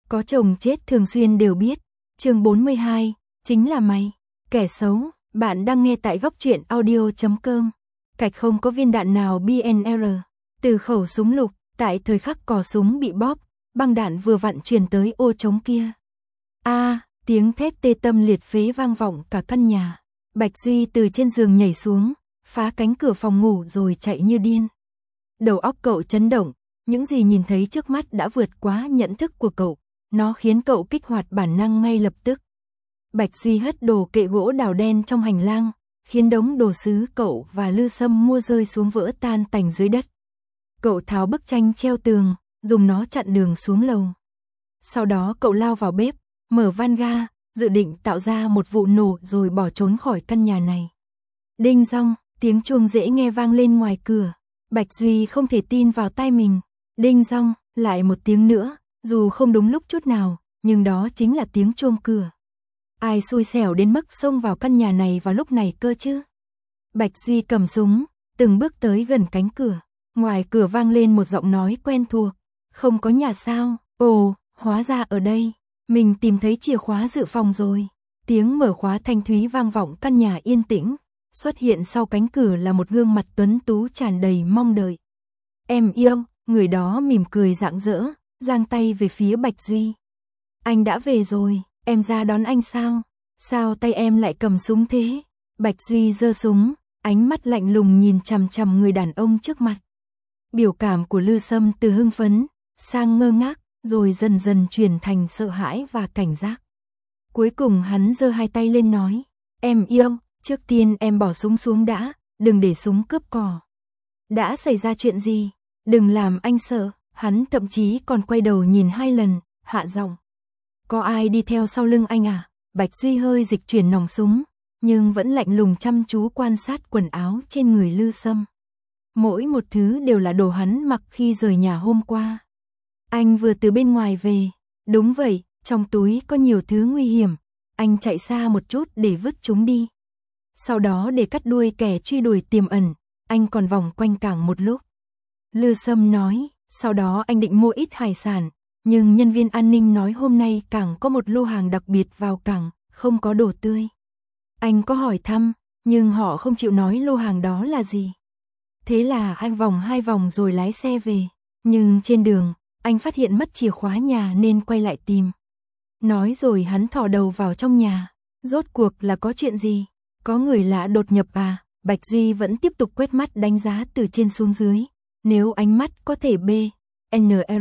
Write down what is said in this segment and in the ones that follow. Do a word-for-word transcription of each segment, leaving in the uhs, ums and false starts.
Có chồng chết thường xuyên đều biết. Chương bốn mươi hai, chính là mày, kẻ xấu. Bạn đang nghe tại góc truyện audio chấm com. Cạch không có viên đạn nào bê en rờ. Từ khẩu súng lục, tại thời khắc cò súng bị bóp, băng đạn vừa vặn truyền tới ô trống kia. A, à, tiếng thét tê tâm liệt phế vang vọng cả căn nhà. Bạch Duy từ trên giường nhảy xuống, phá cánh cửa phòng ngủ rồi chạy như điên. Đầu óc cậu chấn động, những gì nhìn thấy trước mắt đã vượt quá nhận thức của cậu, nó khiến cậu kích hoạt bản năng ngay lập tức. Bạch Duy hất đồ kệ gỗ đào đen trong hành lang, khiến đống đồ sứ cậu và Lư Sâm mua rơi xuống vỡ tan tành dưới đất. Cậu tháo bức tranh treo tường, dùng nó chặn đường xuống lầu. Sau đó cậu lao vào bếp, mở van ga, dự định tạo ra một vụ nổ rồi bỏ trốn khỏi căn nhà này. Đinh dong, tiếng chuông dễ nghe vang lên ngoài cửa. Bạch Duy không thể tin vào tai mình. Đinh dong, lại một tiếng nữa, dù không đúng lúc chút nào, nhưng đó chính là tiếng chuông cửa. Ai xui xẻo đến mức xông vào căn nhà này vào lúc này cơ chứ? Bạch Duy cầm súng, từng bước tới gần cánh cửa. Ngoài cửa vang lên một giọng nói quen thuộc. Không có nhà sao? Ồ, hóa ra ở đây. Mình tìm thấy chìa khóa dự phòng rồi. Tiếng mở khóa thanh thúy vang vọng căn nhà yên tĩnh. Xuất hiện sau cánh cửa là một gương mặt tuấn tú tràn đầy mong đợi. Em yêu, người đó mỉm cười rạng rỡ, giang tay về phía Bạch Duy. Anh đã về rồi, em ra đón anh sao? Sao tay em lại cầm súng thế? Bạch Duy giơ súng, ánh mắt lạnh lùng nhìn chằm chằm người đàn ông trước mặt. Biểu cảm của Lư Sâm từ hưng phấn, sang ngơ ngác, rồi dần dần chuyển thành sợ hãi và cảnh giác. Cuối cùng hắn giơ hai tay lên nói, em yêu, trước tiên em bỏ súng xuống đã, đừng để súng cướp cò. Đã xảy ra chuyện gì? Đừng làm anh sợ. Hắn thậm chí còn quay đầu nhìn hai lần, hạ giọng. Có ai đi theo sau lưng anh à? Bạch Duy hơi dịch chuyển nòng súng, nhưng vẫn lạnh lùng chăm chú quan sát quần áo trên người Lư Sâm. Mỗi một thứ đều là đồ hắn mặc khi rời nhà hôm qua. Anh vừa từ bên ngoài về. Đúng vậy, trong túi có nhiều thứ nguy hiểm. Anh chạy xa một chút để vứt chúng đi. Sau đó để cắt đuôi kẻ truy đuổi tiềm ẩn, anh còn vòng quanh cảng một lúc. Lư Sâm nói, sau đó anh định mua ít hải sản, nhưng nhân viên an ninh nói hôm nay cảng có một lô hàng đặc biệt vào cảng, không có đồ tươi. Anh có hỏi thăm, nhưng họ không chịu nói lô hàng đó là gì. Thế là anh vòng hai vòng rồi lái xe về, nhưng trên đường, anh phát hiện mất chìa khóa nhà nên quay lại tìm. Nói rồi hắn thò đầu vào trong nhà, rốt cuộc là có chuyện gì? Có người lạ đột nhập à? Bạch Duy vẫn tiếp tục quét mắt đánh giá từ trên xuống dưới. Nếu ánh mắt có thể B, N R.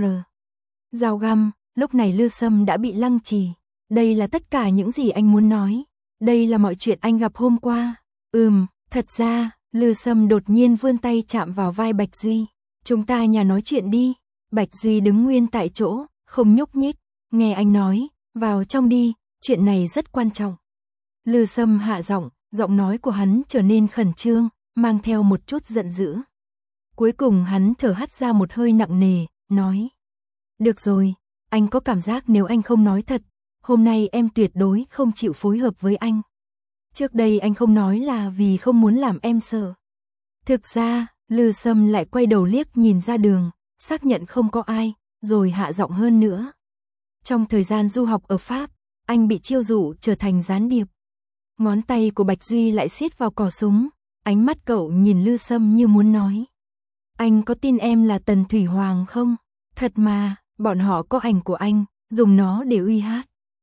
Dao găm, lúc này Lư Sâm đã bị lăng trì. Đây là tất cả những gì anh muốn nói. Đây là mọi chuyện anh gặp hôm qua. Ừm, thật ra, Lư Sâm đột nhiên vươn tay chạm vào vai Bạch Duy. Chúng ta nhà nói chuyện đi. Bạch Duy đứng nguyên tại chỗ, không nhúc nhích. Nghe anh nói, vào trong đi, chuyện này rất quan trọng. Lư Sâm hạ giọng, giọng nói của hắn trở nên khẩn trương, mang theo một chút giận dữ. Cuối cùng hắn thở hắt ra một hơi nặng nề, nói. Được rồi, anh có cảm giác nếu anh không nói thật, hôm nay em tuyệt đối không chịu phối hợp với anh. Trước đây anh không nói là vì không muốn làm em sợ. Thực ra, Lư Sâm lại quay đầu liếc nhìn ra đường, xác nhận không có ai, rồi hạ giọng hơn nữa. Trong thời gian du học ở Pháp, anh bị chiêu dụ trở thành gián điệp. Ngón tay của Bạch Duy lại siết vào cò súng, ánh mắt cậu nhìn Lư Sâm như muốn nói. Anh có tin em là Tần Thủy Hoàng không? Thật mà, bọn họ có ảnh của anh, dùng nó để uy hát.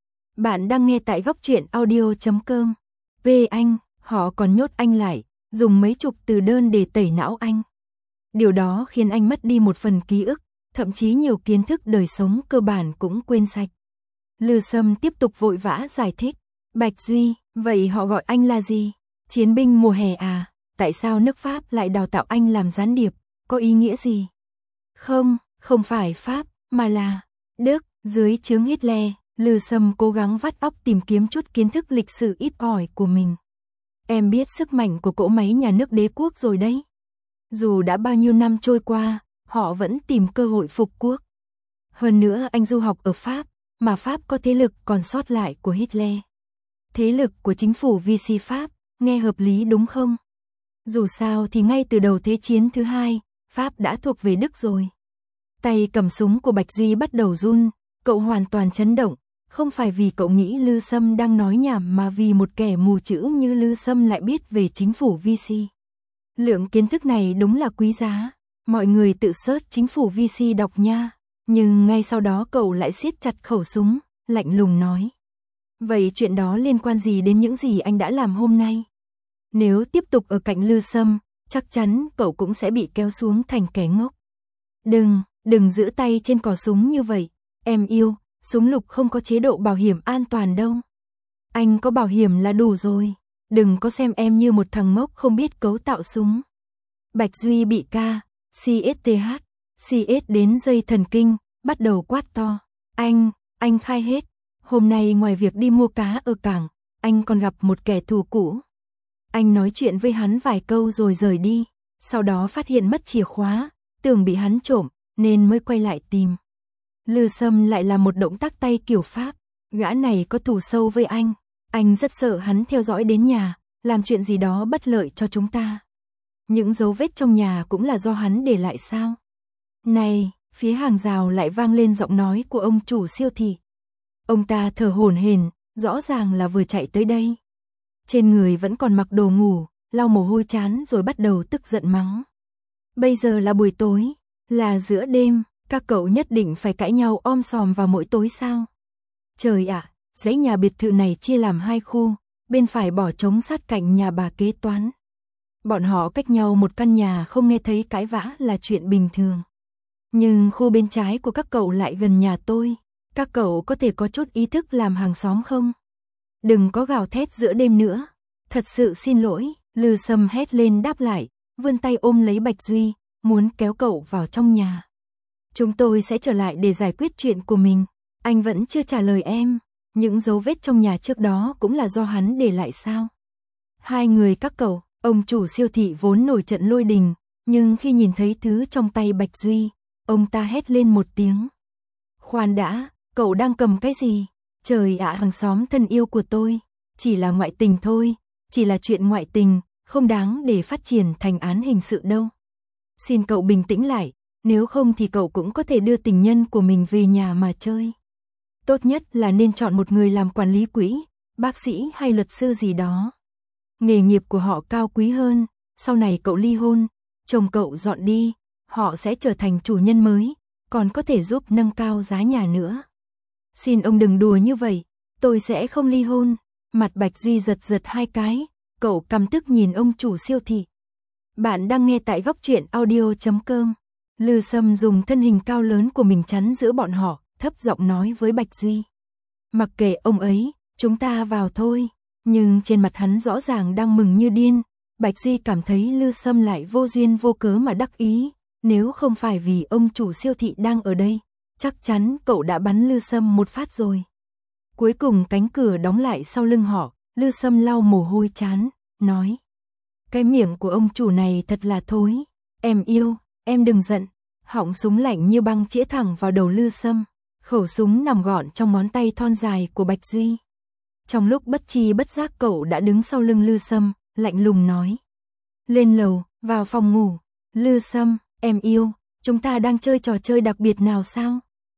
Bạn đang nghe tại góc truyện audio chấm com. Về anh, họ còn nhốt anh lại, dùng mấy chục từ đơn để tẩy não anh. Điều đó khiến anh mất đi một phần ký ức, thậm chí nhiều kiến thức đời sống cơ bản cũng quên sạch. Lư Sâm tiếp tục vội vã giải thích. Bạch Duy, vậy họ gọi anh là gì? Chiến binh mùa hè à? Tại sao nước Pháp lại đào tạo anh làm gián điệp? Có ý nghĩa gì? Không, không phải Pháp, mà là Đức, dưới trướng Hitler. Lư Sâm cố gắng vắt óc tìm kiếm chút kiến thức lịch sử ít ỏi của mình. Em biết sức mạnh của cỗ máy nhà nước đế quốc rồi đấy. Dù đã bao nhiêu năm trôi qua, họ vẫn tìm cơ hội phục quốc. Hơn nữa anh du học ở Pháp, mà Pháp có thế lực còn sót lại của Hitler. Thế lực của chính phủ Vichy Pháp, nghe hợp lý đúng không? Dù sao thì ngay từ đầu Thế chiến thứ hai, Pháp đã thuộc về Đức rồi. Tay cầm súng của Bạch Duy bắt đầu run, Cậu hoàn toàn chấn động, không phải vì cậu nghĩ Lư Sâm đang nói nhảm mà vì một kẻ mù chữ như Lư Sâm lại biết về chính phủ vê xê. Lượng kiến thức này đúng là quý giá, mọi người tự search chính phủ vê xê đọc nha. Nhưng ngay sau đó cậu lại siết chặt khẩu súng, lạnh lùng nói. Vậy chuyện đó liên quan gì đến những gì anh đã làm hôm nay? Nếu tiếp tục ở cạnh Lư Sâm, chắc chắn cậu cũng sẽ bị kéo xuống thành kẻ ngốc. Đừng, đừng giữ tay trên cò súng như vậy, em yêu, súng lục không có chế độ bảo hiểm an toàn đâu. Anh có bảo hiểm là đủ rồi, đừng có xem em như một thằng ngốc không biết cấu tạo súng. Bạch Duy bị ca, xê ét tê hát, xê ét đến dây thần kinh, bắt đầu quát to. Anh, anh khai hết, hôm nay ngoài việc đi mua cá ở cảng, anh còn gặp một kẻ thù cũ. Anh nói chuyện với hắn vài câu rồi rời đi, sau đó phát hiện mất chìa khóa, tưởng bị hắn trộm, nên mới quay lại tìm. Lư Sâm lại là một động tác tay kiểu Pháp, gã này có thù sâu với anh, anh rất sợ hắn theo dõi đến nhà, làm chuyện gì đó bất lợi cho chúng ta. Những dấu vết trong nhà cũng là do hắn để lại sao? Này, phía hàng rào lại vang lên giọng nói của ông chủ siêu thị. Ông ta thở hổn hển, rõ ràng là vừa chạy tới đây. Trên người vẫn còn mặc đồ ngủ, lau mồ hôi chán rồi bắt đầu tức giận mắng. Bây giờ là buổi tối, là giữa đêm, các cậu nhất định phải cãi nhau om sòm vào mỗi tối sao? Trời ạ, dãy nhà biệt thự này chia làm hai khu, bên phải bỏ trống sát cạnh nhà bà kế toán. Bọn họ cách nhau một căn nhà không nghe thấy cãi vã là chuyện bình thường. Nhưng khu bên trái của các cậu lại gần nhà tôi, các cậu có thể có chút ý thức làm hàng xóm không? Đừng có gào thét giữa đêm nữa. Thật sự xin lỗi, Lư Sâm hét lên đáp lại, vươn tay ôm lấy Bạch Duy, muốn kéo cậu vào trong nhà. Chúng tôi sẽ trở lại để giải quyết chuyện của mình. Anh vẫn chưa trả lời em, những dấu vết trong nhà trước đó cũng là do hắn để lại sao? Hai người các cậu, ông chủ siêu thị vốn nổi trận lôi đình, nhưng khi nhìn thấy thứ trong tay Bạch Duy, ông ta hét lên một tiếng. Khoan đã, cậu đang cầm cái gì? Trời ạ, hàng xóm thân yêu của tôi, chỉ là ngoại tình thôi, chỉ là chuyện ngoại tình, không đáng để phát triển thành án hình sự đâu. Xin cậu bình tĩnh lại, nếu không thì cậu cũng có thể đưa tình nhân của mình về nhà mà chơi. Tốt nhất là nên chọn một người làm quản lý quỹ, bác sĩ hay luật sư gì đó. Nghề nghiệp của họ cao quý hơn, sau này cậu ly hôn, chồng cậu dọn đi, họ sẽ trở thành chủ nhân mới, còn có thể giúp nâng cao giá nhà nữa. Xin ông đừng đùa như vậy, tôi sẽ không ly hôn. Mặt Bạch Duy giật giật hai cái, cậu căm tức nhìn ông chủ siêu thị. Bạn đang nghe tại góc truyện audio chấm com. Lư Sâm dùng thân hình cao lớn của mình chắn giữa bọn họ, thấp giọng nói với Bạch Duy. Mặc kệ ông ấy, chúng ta vào thôi. Nhưng trên mặt hắn rõ ràng đang mừng như điên. Bạch Duy cảm thấy Lư Sâm lại vô duyên vô cớ mà đắc ý. Nếu không phải vì ông chủ siêu thị đang ở đây, chắc chắn cậu đã bắn Lư Sâm một phát rồi. Cuối cùng cánh cửa đóng lại sau lưng họ, Lư Sâm lau mồ hôi chán, nói. Cái miệng của ông chủ này thật là thối. Em yêu, em đừng giận. Họng súng lạnh như băng chĩa thẳng vào đầu Lư Sâm. Khẩu súng nằm gọn trong ngón tay thon dài của Bạch Duy. Trong lúc bất chi bất giác cậu đã đứng sau lưng Lư Sâm, lạnh lùng nói. Lên lầu, vào phòng ngủ. Lư Sâm, em yêu, chúng ta đang chơi trò chơi đặc biệt nào sao?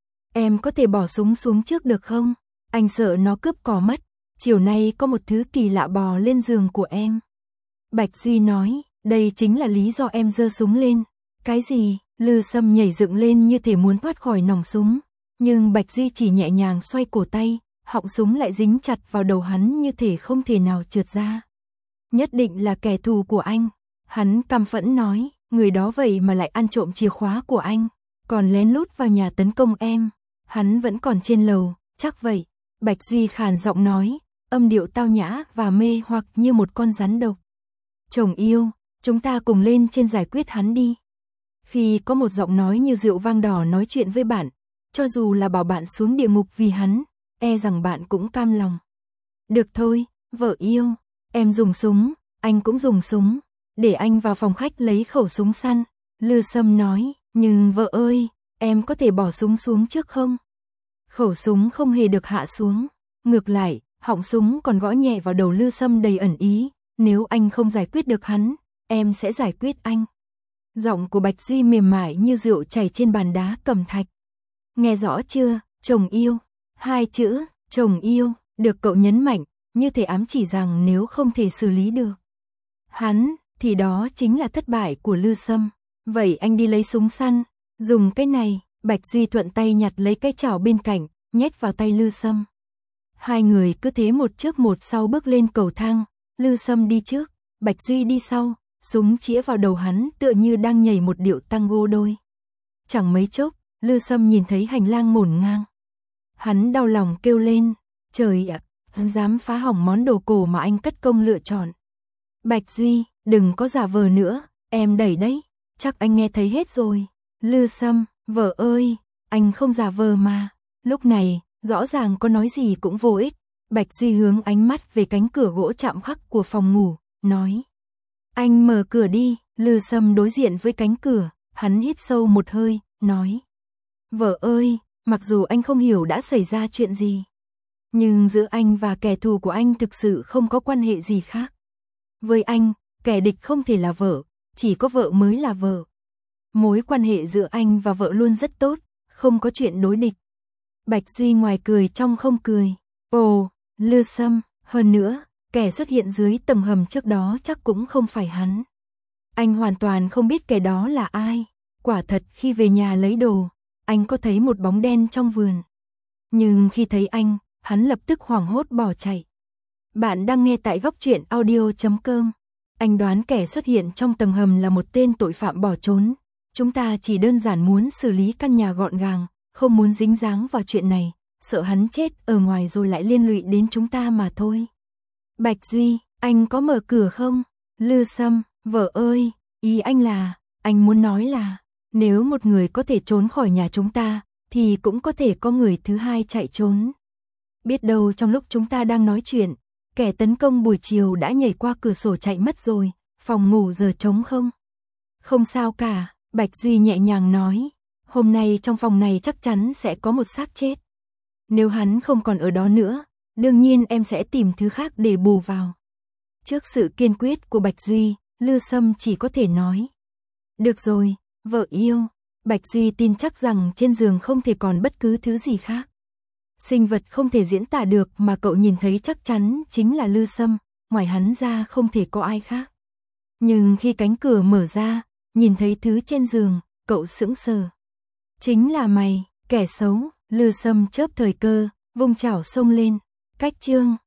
Em có thể bỏ súng xuống trước được không? Anh sợ nó cướp cò mất. Chiều nay có một thứ kỳ lạ bò lên giường của em. Bạch Duy nói, đây chính là lý do em giơ súng lên. Cái gì? Lư Sâm nhảy dựng lên như thể muốn thoát khỏi nòng súng. Nhưng Bạch Duy chỉ nhẹ nhàng xoay cổ tay, họng súng lại dính chặt vào đầu hắn như thể không thể nào trượt ra. Nhất định là kẻ thù của anh. Hắn căm phẫn nói, người đó vậy mà lại ăn trộm chìa khóa của anh, còn lén lút vào nhà tấn công em. Hắn vẫn còn trên lầu, chắc vậy. Bạch Duy khàn giọng nói, âm điệu tao nhã và mê hoặc như một con rắn độc. Chồng yêu, chúng ta cùng lên trên giải quyết hắn đi. Khi có một giọng nói như rượu vang đỏ nói chuyện với bạn, cho dù là bảo bạn xuống địa ngục vì hắn, e rằng bạn cũng cam lòng. Được thôi, vợ yêu, em dùng súng, anh cũng dùng súng, để anh vào phòng khách lấy khẩu súng săn. Lư Sâm nói, nhưng vợ ơi, em có thể bỏ súng xuống trước không? Khẩu súng không hề được hạ xuống, ngược lại, họng súng còn gõ nhẹ vào đầu Lư Sâm đầy ẩn ý, nếu anh không giải quyết được hắn, em sẽ giải quyết anh. Giọng của Bạch Duy mềm mại như rượu chảy trên bàn đá cẩm thạch. Nghe rõ chưa, Chồng yêu. Hai chữ, chồng yêu, được cậu nhấn mạnh, như thể ám chỉ rằng nếu không thể xử lý được hắn, thì đó chính là thất bại của Lư Sâm. Vậy anh đi lấy súng săn, dùng cái này. Bạch Duy thuận tay nhặt lấy cái chảo bên cạnh, nhét vào tay Lư Sâm. Hai người cứ thế một trước một sau bước lên cầu thang, Lư Sâm đi trước, Bạch Duy đi sau, súng chĩa vào đầu hắn tựa như đang nhảy một điệu tango đôi. Chẳng mấy chốc, Lư Sâm nhìn thấy hành lang ngổn ngang. Hắn đau lòng kêu lên, trời ạ, hắn dám phá hỏng món đồ cổ mà anh cất công lựa chọn. Bạch Duy, đừng có giả vờ nữa, em đẩy đấy, chắc anh nghe thấy hết rồi. Lư Sâm, vợ ơi, anh không giả vờ mà. Lúc này, rõ ràng có nói gì cũng vô ích. Bạch Duy hướng ánh mắt về cánh cửa gỗ chạm khắc của phòng ngủ, nói. Anh mở cửa đi. Lư Sâm đối diện với cánh cửa, hắn hít sâu một hơi, nói. Vợ ơi, mặc dù anh không hiểu đã xảy ra chuyện gì, nhưng giữa anh và kẻ thù của anh thực sự không có quan hệ gì khác. Với anh, kẻ địch không thể là vợ, chỉ có vợ mới là vợ. Mối quan hệ giữa anh và vợ luôn rất tốt, không có chuyện đối địch. Bạch Duy ngoài cười trong không cười. Ồ, Lư Sâm, hơn nữa, kẻ xuất hiện dưới tầng hầm trước đó chắc cũng không phải hắn. Anh hoàn toàn không biết kẻ đó là ai. Quả thật khi về nhà lấy đồ, anh có thấy một bóng đen trong vườn. Nhưng khi thấy anh, hắn lập tức hoảng hốt bỏ chạy. Bạn đang nghe tại góc truyện audio chấm com. Anh đoán kẻ xuất hiện trong tầng hầm là một tên tội phạm bỏ trốn. Chúng ta chỉ đơn giản muốn xử lý căn nhà gọn gàng, không muốn dính dáng vào chuyện này, sợ hắn chết ở ngoài rồi lại liên lụy đến chúng ta mà thôi. Bạch Duy, anh có mở cửa không? Lư Sâm, vợ ơi, ý anh là, anh muốn nói là, nếu một người có thể trốn khỏi nhà chúng ta, thì cũng có thể có người thứ hai chạy trốn. Biết đâu trong lúc chúng ta đang nói chuyện, kẻ tấn công buổi chiều đã nhảy qua cửa sổ chạy mất rồi, phòng ngủ giờ trống không? Không sao cả, Bạch Duy nhẹ nhàng nói, hôm nay trong phòng này chắc chắn sẽ có một xác chết. Nếu hắn không còn ở đó nữa, đương nhiên em sẽ tìm thứ khác để bù vào. Trước sự kiên quyết của Bạch Duy, Lư Sâm chỉ có thể nói. Được rồi, vợ yêu. Bạch Duy tin chắc rằng trên giường không thể còn bất cứ thứ gì khác. Sinh vật không thể diễn tả được mà cậu nhìn thấy chắc chắn chính là Lư Sâm, ngoài hắn ra không thể có ai khác. Nhưng khi cánh cửa mở ra, nhìn thấy thứ trên giường, cậu sững sờ. Chính là mày, kẻ xấu. Lư Sâm chớp thời cơ, vung chảo xông lên. Cách chương